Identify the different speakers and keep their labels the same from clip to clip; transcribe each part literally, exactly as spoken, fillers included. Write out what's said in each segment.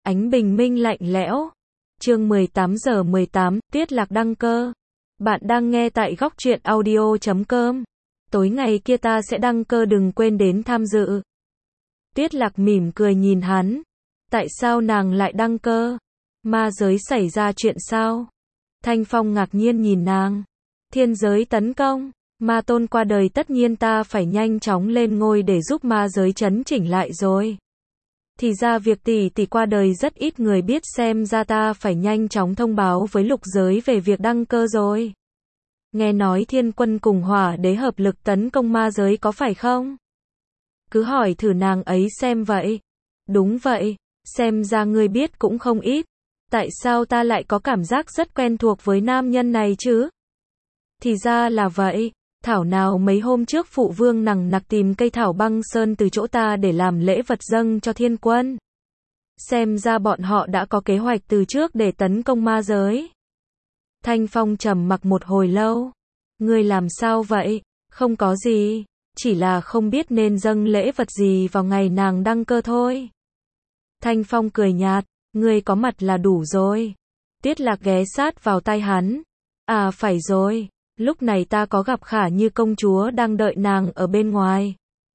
Speaker 1: Ánh bình minh lạnh lẽo. Chương mười tám giờ mười tám, Tuyết Lạc đăng cơ. Bạn đang nghe tại góc truyện audio chấm com. Tối ngày kia ta sẽ đăng cơ, đừng quên đến tham dự. Tuyết Lạc mỉm cười nhìn hắn. Tại sao nàng lại đăng cơ? Ma giới xảy ra chuyện sao? Thanh Phong ngạc nhiên nhìn nàng. Thiên giới tấn công. Ma tôn qua đời, tất nhiên ta phải nhanh chóng lên ngôi để giúp ma giới chấn chỉnh lại rồi. Thì ra việc tỷ tỷ qua đời rất ít người biết, xem ra ta phải nhanh chóng thông báo với lục giới về việc đăng cơ rồi. Nghe nói thiên quân cùng hỏa đế hợp lực tấn công ma giới có phải không? Cứ hỏi thử nàng ấy xem vậy. Đúng vậy, xem ra ngươi biết cũng không ít. Tại sao ta lại có cảm giác rất quen thuộc với nam nhân này chứ? Thì ra là vậy. Thảo nào mấy hôm trước phụ vương nằng nặc tìm cây thảo băng sơn từ chỗ ta để làm lễ vật dâng cho thiên quân. Xem ra bọn họ đã có kế hoạch từ trước để tấn công ma giới. Thanh Phong trầm mặc một hồi lâu. Ngươi làm sao vậy? Không có gì, chỉ là không biết nên dâng lễ vật gì vào ngày nàng đăng cơ thôi. Thanh Phong cười nhạt, ngươi có mặt là đủ rồi. Tuyết Lạc ghé sát vào tai hắn. À phải rồi. Lúc này ta có gặp Khả Như công chúa đang đợi nàng ở bên ngoài.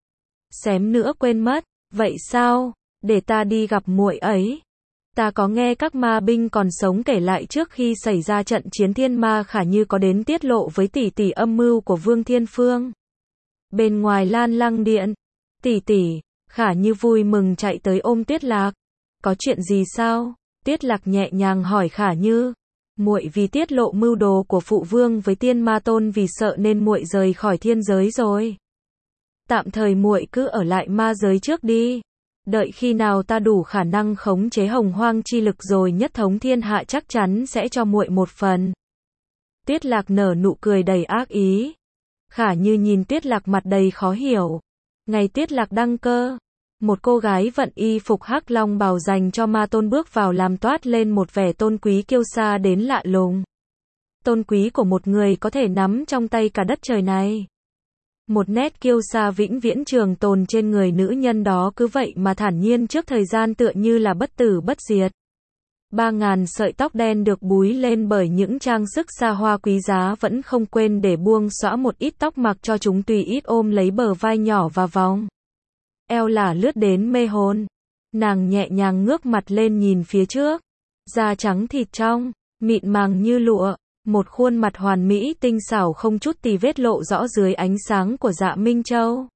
Speaker 1: Xém nữa quên mất, vậy sao? Để ta đi gặp muội ấy. Ta có nghe các ma binh còn sống kể lại trước khi xảy ra trận chiến thiên ma, Khả Như có đến tiết lộ với tỷ tỷ âm mưu của Vương Thiên Phương. Bên ngoài Lan Lăng điện, tỷ tỷ, Khả Như vui mừng chạy tới ôm Tuyết Lạc. Có chuyện gì sao? Tuyết Lạc nhẹ nhàng hỏi Khả Như. Muội vì tiết lộ mưu đồ của phụ vương với tiên ma tôn, vì sợ nên muội rời khỏi thiên giới rồi. Tạm thời muội cứ ở lại ma giới trước đi. Đợi khi nào ta đủ khả năng khống chế hồng hoang chi lực rồi nhất thống thiên hạ, chắc chắn sẽ cho muội một phần. Tuyết Lạc nở nụ cười đầy ác ý. Khả Như nhìn Tuyết Lạc mặt đầy khó hiểu. Ngày Tuyết Lạc đăng cơ, một cô gái vận y phục hắc long bào dành cho ma tôn bước vào, làm toát lên một vẻ tôn quý kiêu sa đến lạ lùng. Tôn quý của một người có thể nắm trong tay cả đất trời này. Một nét kiêu sa vĩnh viễn trường tồn trên người nữ nhân đó cứ vậy mà thản nhiên trước thời gian, tựa như là bất tử bất diệt. Ba ngàn sợi tóc đen được búi lên bởi những trang sức xa hoa quý giá vẫn không quên để buông xõa một ít tóc, mặc cho chúng tùy ít ôm lấy bờ vai nhỏ và vòng eo là lướt đến mê hồn. Nàng nhẹ nhàng ngước mặt lên nhìn phía trước. Da trắng thịt trong, mịn màng như lụa, một khuôn mặt hoàn mỹ tinh xảo không chút tì vết lộ rõ dưới ánh sáng của Dạ Minh Châu.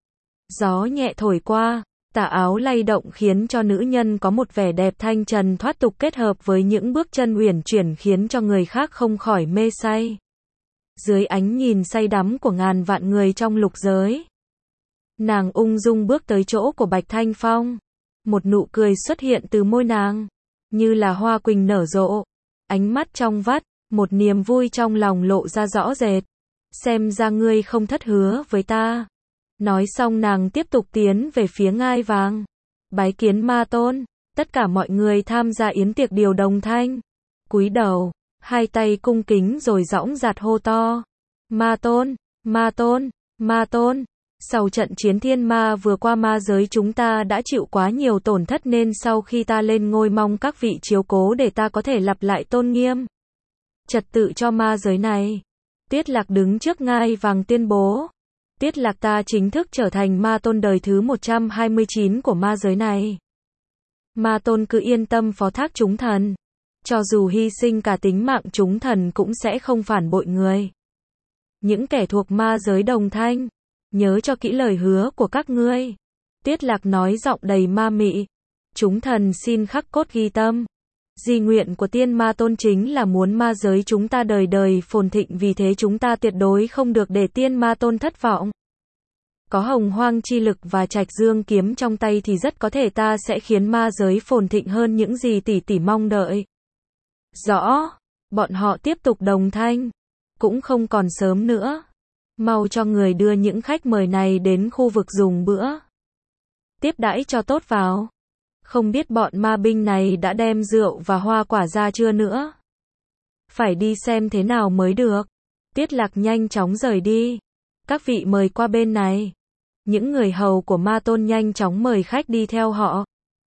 Speaker 1: Gió nhẹ thổi qua, tà áo lay động khiến cho nữ nhân có một vẻ đẹp thanh trần thoát tục, kết hợp với những bước chân uyển chuyển khiến cho người khác không khỏi mê say. Dưới ánh nhìn say đắm của ngàn vạn người trong lục giới, nàng ung dung bước tới chỗ của Bạch Thanh Phong. Một nụ cười xuất hiện từ môi nàng, như là hoa quỳnh nở rộ. Ánh mắt trong vắt, một niềm vui trong lòng lộ ra rõ rệt. Xem ra ngươi không thất hứa với ta. Nói xong nàng tiếp tục tiến về phía ngai vàng. Bái kiến ma tôn. Tất cả mọi người tham gia yến tiệc đều đồng thanh cúi đầu, hai tay cung kính rồi dõng dạc hô to. Ma tôn, ma tôn, ma tôn. Sau trận chiến thiên ma vừa qua, ma giới chúng ta đã chịu quá nhiều tổn thất, nên sau khi ta lên ngôi mong các vị chiếu cố để ta có thể lặp lại tôn nghiêm trật tự cho ma giới này. Tuyết Lạc đứng trước ngai vàng tuyên bố. Tuyết Lạc ta chính thức trở thành ma tôn đời thứ một trăm hai mươi chín của ma giới này. Ma tôn cứ yên tâm phó thác chúng thần. Cho dù hy sinh cả tính mạng, chúng thần cũng sẽ không phản bội người. Những kẻ thuộc ma giới đồng thanh. Nhớ cho kỹ lời hứa của các ngươi. Tuyết Lạc nói giọng đầy ma mị. Chúng thần xin khắc cốt ghi tâm. Di nguyện của tiên ma tôn chính là muốn ma giới chúng ta đời đời phồn thịnh, vì thế chúng ta tuyệt đối không được để tiên ma tôn thất vọng. Có hồng hoang chi lực và trạch dương kiếm trong tay thì rất có thể ta sẽ khiến ma giới phồn thịnh hơn những gì tỷ tỷ mong đợi. Rõ. Bọn họ tiếp tục đồng thanh. Cũng không còn sớm nữa. Mau cho người đưa những khách mời này đến khu vực dùng bữa tiếp đãi cho tốt vào. Không biết bọn ma binh này đã đem rượu và hoa quả ra chưa nữa. Phải đi xem thế nào mới được. Tuyết Lạc nhanh chóng rời đi. Các vị mời qua bên này. Những người hầu của ma tôn nhanh chóng mời khách đi theo họ.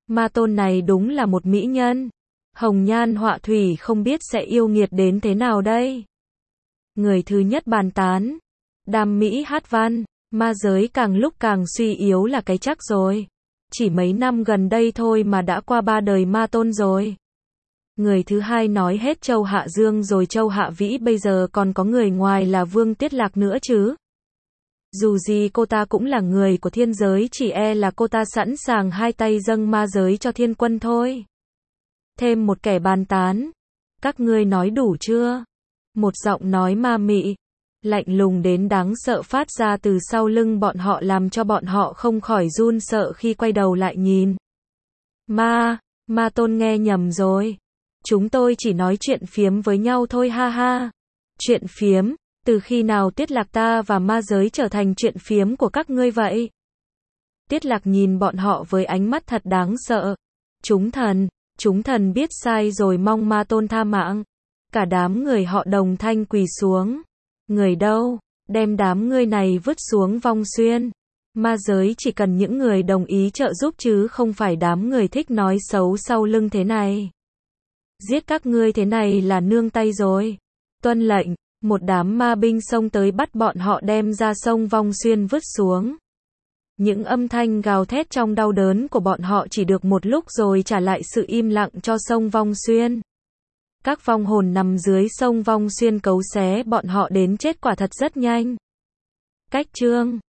Speaker 1: Ma tôn này đúng là một mỹ nhân. Hồng nhan họa thủy không biết sẽ yêu nghiệt đến thế nào đây. Người thứ nhất bàn tán. Đam mỹ hát văn. Ma giới càng lúc càng suy yếu là cái chắc rồi. Chỉ mấy năm gần đây thôi mà đã qua ba đời ma tôn rồi. Người thứ hai nói hết Châu Hạ Dương rồi Châu Hạ Vĩ bây giờ còn có người ngoài là Vương Tiết Lạc nữa chứ. Dù gì cô ta cũng là người của thiên giới, chỉ e là cô ta sẵn sàng hai tay dâng ma giới cho thiên quân thôi. Thêm một kẻ bàn tán. Các ngươi nói đủ chưa? Một giọng nói ma mị, lạnh lùng đến đáng sợ phát ra từ sau lưng bọn họ làm cho bọn họ không khỏi run sợ khi quay đầu lại nhìn. Ma, ma tôn nghe nhầm rồi. Chúng tôi chỉ nói chuyện phiếm với nhau thôi ha ha. Chuyện phiếm, từ khi nào Tiết Lạc ta và ma giới trở thành chuyện phiếm của các ngươi vậy? Tiết Lạc nhìn bọn họ với ánh mắt thật đáng sợ. Chúng thần, chúng thần biết sai rồi, mong ma tôn tha mạng. Cả đám người họ đồng thanh quỳ xuống. Người đâu? Đem đám ngươi này vứt xuống vong xuyên. Ma giới chỉ cần những người đồng ý trợ giúp chứ không phải đám người thích nói xấu sau lưng thế này. Giết các ngươi thế này là nương tay rồi. Tuân lệnh, một đám ma binh xông tới bắt bọn họ đem ra sông vong xuyên vứt xuống. Những âm thanh gào thét trong đau đớn của bọn họ chỉ được một lúc rồi trả lại sự im lặng cho sông vong xuyên. Các vong hồn nằm dưới sông vong xuyên cấu xé bọn họ đến chết quả thật rất nhanh. Cách chương